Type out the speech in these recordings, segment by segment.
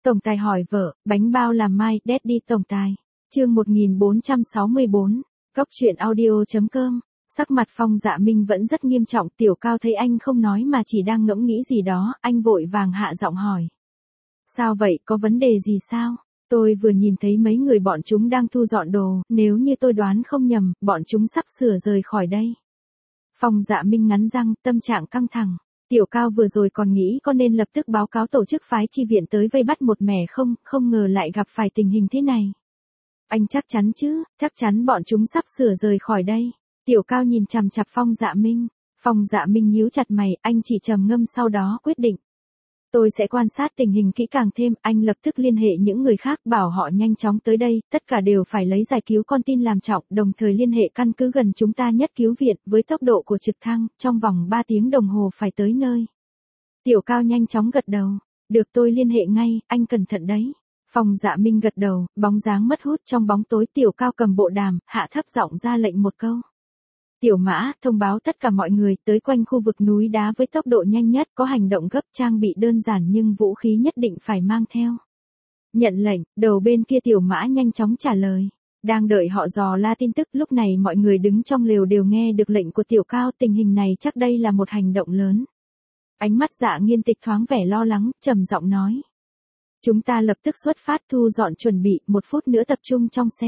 Tổng tài hỏi vợ, bánh bao làm mai, Daddy tổng tài. Chương 1464, Cốc truyện audio.com. Sắc mặt Phong Dạ Minh vẫn rất nghiêm trọng, Tiểu Cao thấy anh không nói mà chỉ đang ngẫm nghĩ gì đó, anh vội vàng hạ giọng hỏi. Sao vậy, có vấn đề gì sao? Tôi vừa nhìn thấy mấy người bọn chúng đang thu dọn đồ, nếu như tôi đoán không nhầm, bọn chúng sắp sửa rời khỏi đây. Phong Dạ Minh ngắn răng, tâm trạng căng thẳng. Tiểu Cao vừa rồi còn nghĩ có nên lập tức báo cáo tổ chức phái chi viện tới vây bắt một mẻ không ngờ lại gặp phải tình hình thế này. Anh chắc chắn chứ, chắc chắn bọn chúng sắp sửa rời khỏi đây. Tiểu Cao nhìn chằm chằm Phong Dạ Minh. Phong Dạ Minh nhíu chặt mày, anh chỉ trầm ngâm sau đó quyết định. Tôi sẽ quan sát tình hình kỹ càng thêm, anh lập tức liên hệ những người khác bảo họ nhanh chóng tới đây, tất cả đều phải lấy giải cứu con tin làm trọng, đồng thời liên hệ căn cứ gần chúng ta nhất cứu viện, với tốc độ của trực thăng, trong vòng 3 tiếng đồng hồ phải tới nơi. Tiểu Cao nhanh chóng gật đầu, được tôi liên hệ ngay, anh cẩn thận đấy. Phong Dạ Minh gật đầu, bóng dáng mất hút trong bóng tối. Tiểu Cao cầm bộ đàm, hạ thấp giọng ra lệnh một câu. Tiểu Mã, thông báo tất cả mọi người tới quanh khu vực núi đá với tốc độ nhanh nhất, có hành động gấp, trang bị đơn giản nhưng vũ khí nhất định phải mang theo. Nhận lệnh, đầu bên kia Tiểu Mã nhanh chóng trả lời. Đang đợi họ dò la tin tức, lúc này mọi người đứng trong lều đều nghe được lệnh của Tiểu Cao, tình hình này chắc đây là một hành động lớn. Ánh mắt Dạ Nghiên Tịch thoáng vẻ lo lắng, trầm giọng nói. Chúng ta lập tức xuất phát, thu dọn chuẩn bị, 1 phút nữa tập trung trong xe.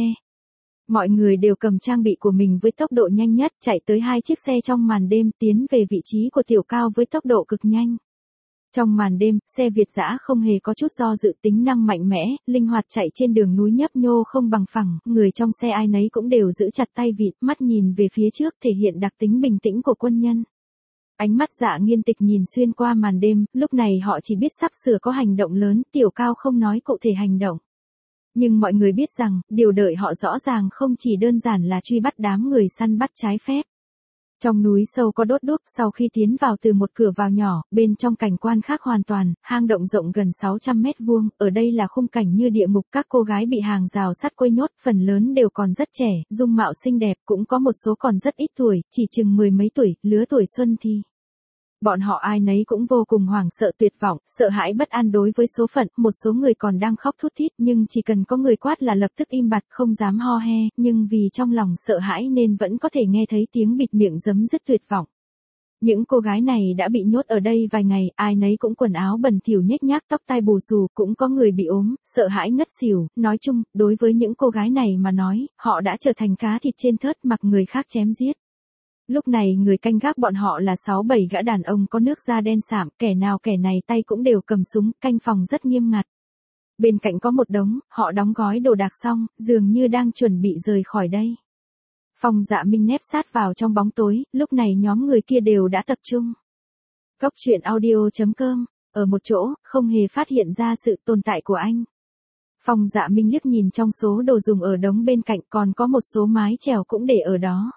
Mọi người đều cầm trang bị của mình với tốc độ nhanh nhất, chạy tới 2 chiếc xe trong màn đêm, tiến về vị trí của Tiểu Cao với tốc độ cực nhanh. Trong màn đêm, xe Việt dã không hề có chút do dự, tính năng mạnh mẽ, linh hoạt chạy trên đường núi nhấp nhô không bằng phẳng, người trong xe ai nấy cũng đều giữ chặt tay vịt, mắt nhìn về phía trước thể hiện đặc tính bình tĩnh của quân nhân. Ánh mắt Dạ Nghiên Tịch nhìn xuyên qua màn đêm, lúc này họ chỉ biết sắp sửa có hành động lớn, Tiểu Cao không nói cụ thể hành động. Nhưng mọi người biết rằng, điều đợi họ rõ ràng không chỉ đơn giản là truy bắt đám người săn bắt trái phép. Trong núi sâu có đốt đuốc, sau khi tiến vào từ một cửa vào nhỏ, bên trong cảnh quan khác hoàn toàn, hang động rộng gần 600 mét vuông, ở đây là khung cảnh như địa ngục, các cô gái bị hàng rào sắt quây nhốt, phần lớn đều còn rất trẻ, dung mạo xinh đẹp, cũng có một số còn rất ít tuổi, chỉ chừng 10 mấy tuổi, lứa tuổi xuân thi. Bọn họ ai nấy cũng vô cùng hoảng sợ tuyệt vọng, sợ hãi bất an đối với số phận, một số người còn đang khóc thút thít nhưng chỉ cần có người quát là lập tức im bặt không dám ho he, nhưng vì trong lòng sợ hãi nên vẫn có thể nghe thấy tiếng bịt miệng giấm dứt tuyệt vọng. Những cô gái này đã bị nhốt ở đây vài ngày, ai nấy cũng quần áo bẩn thỉu nhếch nhác, tóc tai bù xù, cũng có người bị ốm, sợ hãi ngất xỉu, nói chung, đối với những cô gái này mà nói, họ đã trở thành cá thịt trên thớt mặc người khác chém giết. Lúc này người canh gác bọn họ là 6-7 gã đàn ông có nước da đen sạm, kẻ nào kẻ này tay cũng đều cầm súng, canh phòng rất nghiêm ngặt. Bên cạnh có một đống, họ đóng gói đồ đạc xong, dường như đang chuẩn bị rời khỏi đây. Phong Dạ Minh nép sát vào trong bóng tối, lúc này nhóm người kia đều đã tập trung. Cốc truyện audio.com, ở một chỗ, không hề phát hiện ra sự tồn tại của anh. Phong Dạ Minh liếc nhìn trong số đồ dùng ở đống bên cạnh, còn có một số mái chèo cũng để ở đó.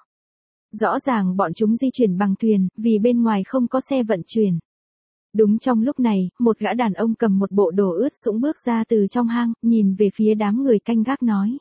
Rõ ràng bọn chúng di chuyển bằng thuyền, vì bên ngoài không có xe vận chuyển. Đúng trong lúc này, một gã đàn ông cầm một bộ đồ ướt sũng bước ra từ trong hang, nhìn về phía đám người canh gác nói.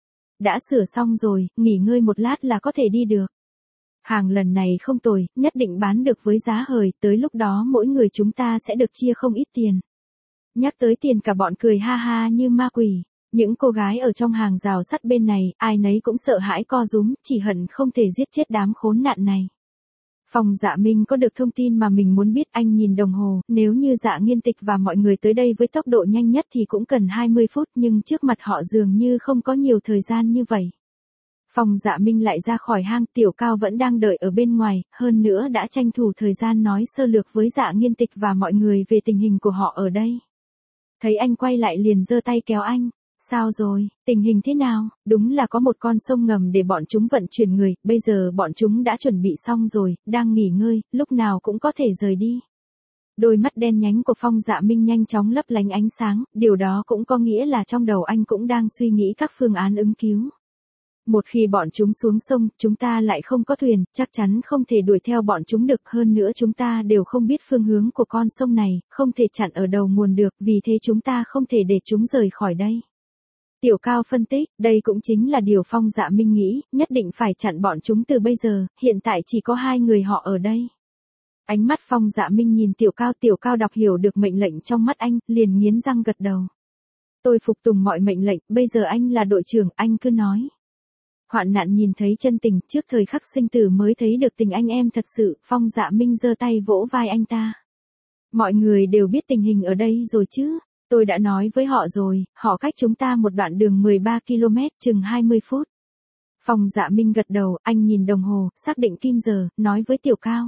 Đã sửa xong rồi, nghỉ ngơi một lát là có thể đi được. Hàng lần này không tồi, nhất định bán được với giá hời, tới lúc đó mỗi người chúng ta sẽ được chia không ít tiền. Nhắc tới tiền cả bọn cười ha ha như ma quỷ. Những cô gái ở trong hàng rào sắt bên này, ai nấy cũng sợ hãi co rúm, chỉ hận không thể giết chết đám khốn nạn này. Phong Dạ Minh có được thông tin mà mình muốn biết, anh nhìn đồng hồ, nếu như Dạ Nghiên Tịch và mọi người tới đây với tốc độ nhanh nhất thì cũng cần 20 phút nhưng trước mặt họ dường như không có nhiều thời gian như vậy. Phong Dạ Minh lại ra khỏi hang, Tiểu Cao vẫn đang đợi ở bên ngoài, hơn nữa đã tranh thủ thời gian nói sơ lược với Dạ Nghiên Tịch và mọi người về tình hình của họ ở đây. Thấy anh quay lại liền giơ tay kéo anh. Sao rồi, tình hình thế nào? Đúng là có một con sông ngầm để bọn chúng vận chuyển người, bây giờ bọn chúng đã chuẩn bị xong rồi, đang nghỉ ngơi, lúc nào cũng có thể rời đi. Đôi mắt đen nhánh của Phong Dạ Minh nhanh chóng lấp lánh ánh sáng, điều đó cũng có nghĩa là trong đầu anh cũng đang suy nghĩ các phương án ứng cứu. Một khi bọn chúng xuống sông, chúng ta lại không có thuyền, chắc chắn không thể đuổi theo bọn chúng được, hơn nữa chúng ta đều không biết phương hướng của con sông này, không thể chặn ở đầu nguồn được, vì thế chúng ta không thể để chúng rời khỏi đây. Tiểu Cao phân tích, đây cũng chính là điều Phong Dạ Minh nghĩ, nhất định phải chặn bọn chúng từ bây giờ, hiện tại chỉ có 2 người họ ở đây. Ánh mắt Phong Dạ Minh nhìn Tiểu Cao đọc hiểu được mệnh lệnh trong mắt anh, liền nghiến răng gật đầu. Tôi phục tùng mọi mệnh lệnh, bây giờ anh là đội trưởng, anh cứ nói. Hoạn nạn nhìn thấy chân tình, trước thời khắc sinh tử mới thấy được tình anh em thật sự, Phong Dạ Minh giơ tay vỗ vai anh ta. Mọi người đều biết tình hình ở đây rồi chứ, tôi đã nói với họ rồi, họ cách chúng ta một đoạn đường 13 km, chừng 20 phút. Phong Dạ Minh gật đầu, anh nhìn đồng hồ, xác định kim giờ, nói với Tiểu Cao.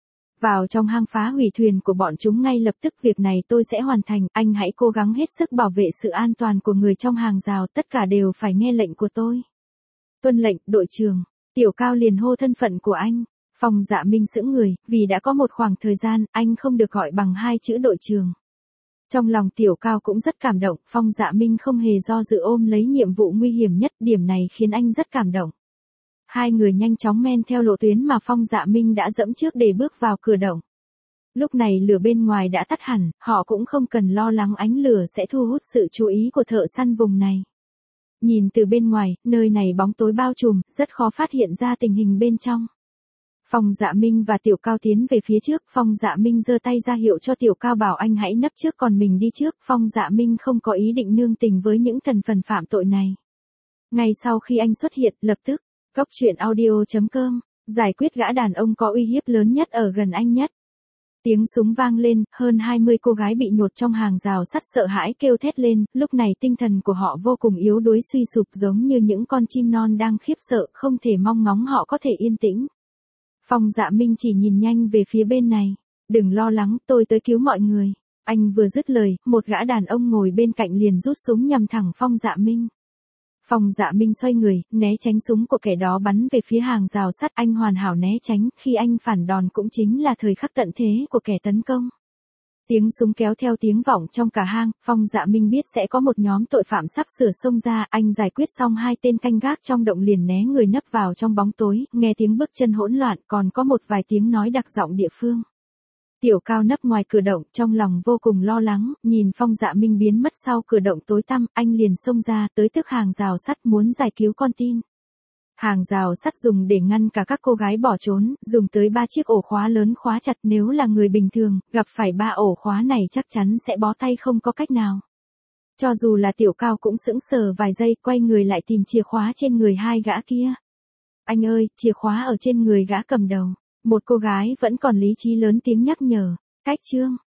Vào trong hang phá hủy thuyền của bọn chúng ngay lập tức, việc này tôi sẽ hoàn thành, anh hãy cố gắng hết sức bảo vệ sự an toàn của người trong hàng rào, tất cả đều phải nghe lệnh của tôi. Tuân lệnh, đội trưởng. Tiểu Cao liền hô thân phận của anh. Phong Dạ Minh sững người, vì đã có một khoảng thời gian, anh không được gọi bằng hai chữ đội trưởng. Trong lòng Tiểu Cao cũng rất cảm động, Phong Dạ Minh không hề do dự ôm lấy nhiệm vụ nguy hiểm nhất, điểm này khiến anh rất cảm động. Hai người nhanh chóng men theo lộ tuyến mà Phong Dạ Minh đã dẫm trước để bước vào cửa động. Lúc này lửa bên ngoài đã tắt hẳn, họ cũng không cần lo lắng ánh lửa sẽ thu hút sự chú ý của thợ săn vùng này. Nhìn từ bên ngoài, nơi này bóng tối bao trùm, rất khó phát hiện ra tình hình bên trong. Phong Dạ Minh và Tiểu Cao tiến về phía trước, Phong Dạ Minh giơ tay ra hiệu cho Tiểu Cao bảo anh hãy nấp trước còn mình đi trước, Phong Dạ Minh không có ý định nương tình với những thành phần phạm tội này. Ngay sau khi anh xuất hiện, lập tức, Cốc truyện audio.com, giải quyết gã đàn ông có uy hiếp lớn nhất ở gần anh nhất. Tiếng súng vang lên, hơn 20 cô gái bị nhốt trong hàng rào sắt sợ hãi kêu thét lên, lúc này tinh thần của họ vô cùng yếu đuối suy sụp giống như những con chim non đang khiếp sợ, không thể mong ngóng họ có thể yên tĩnh. Phong Dạ Minh chỉ nhìn nhanh về phía bên này, đừng lo lắng, tôi tới cứu mọi người. Anh vừa dứt lời, một gã đàn ông ngồi bên cạnh liền rút súng nhằm thẳng Phong Dạ Minh. Phong Dạ Minh xoay người, né tránh súng của kẻ đó bắn về phía hàng rào sắt, anh hoàn hảo né tránh, khi anh phản đòn cũng chính là thời khắc tận thế của kẻ tấn công. Tiếng súng kéo theo tiếng vọng trong cả hang, Phong Dạ Minh biết sẽ có một nhóm tội phạm sắp sửa xông ra, anh giải quyết xong hai tên canh gác trong động liền né người nấp vào trong bóng tối, nghe tiếng bước chân hỗn loạn, còn có một vài tiếng nói đặc giọng địa phương. Tiểu Cao nấp ngoài cửa động, trong lòng vô cùng lo lắng, nhìn Phong Dạ Minh biến mất sau cửa động tối tăm, anh liền xông ra, tới tức hàng rào sắt muốn giải cứu con tin. Hàng rào sắt dùng để ngăn cả các cô gái bỏ trốn, dùng tới 3 chiếc ổ khóa lớn khóa chặt, nếu là người bình thường, gặp phải 3 ổ khóa này chắc chắn sẽ bó tay không có cách nào. Cho dù là Tiểu Cao cũng sững sờ vài giây, quay người lại tìm chìa khóa trên người hai gã kia. Anh ơi, chìa khóa ở trên người gã cầm đầu. Một cô gái vẫn còn lý trí lớn tiếng nhắc nhở, cách chương.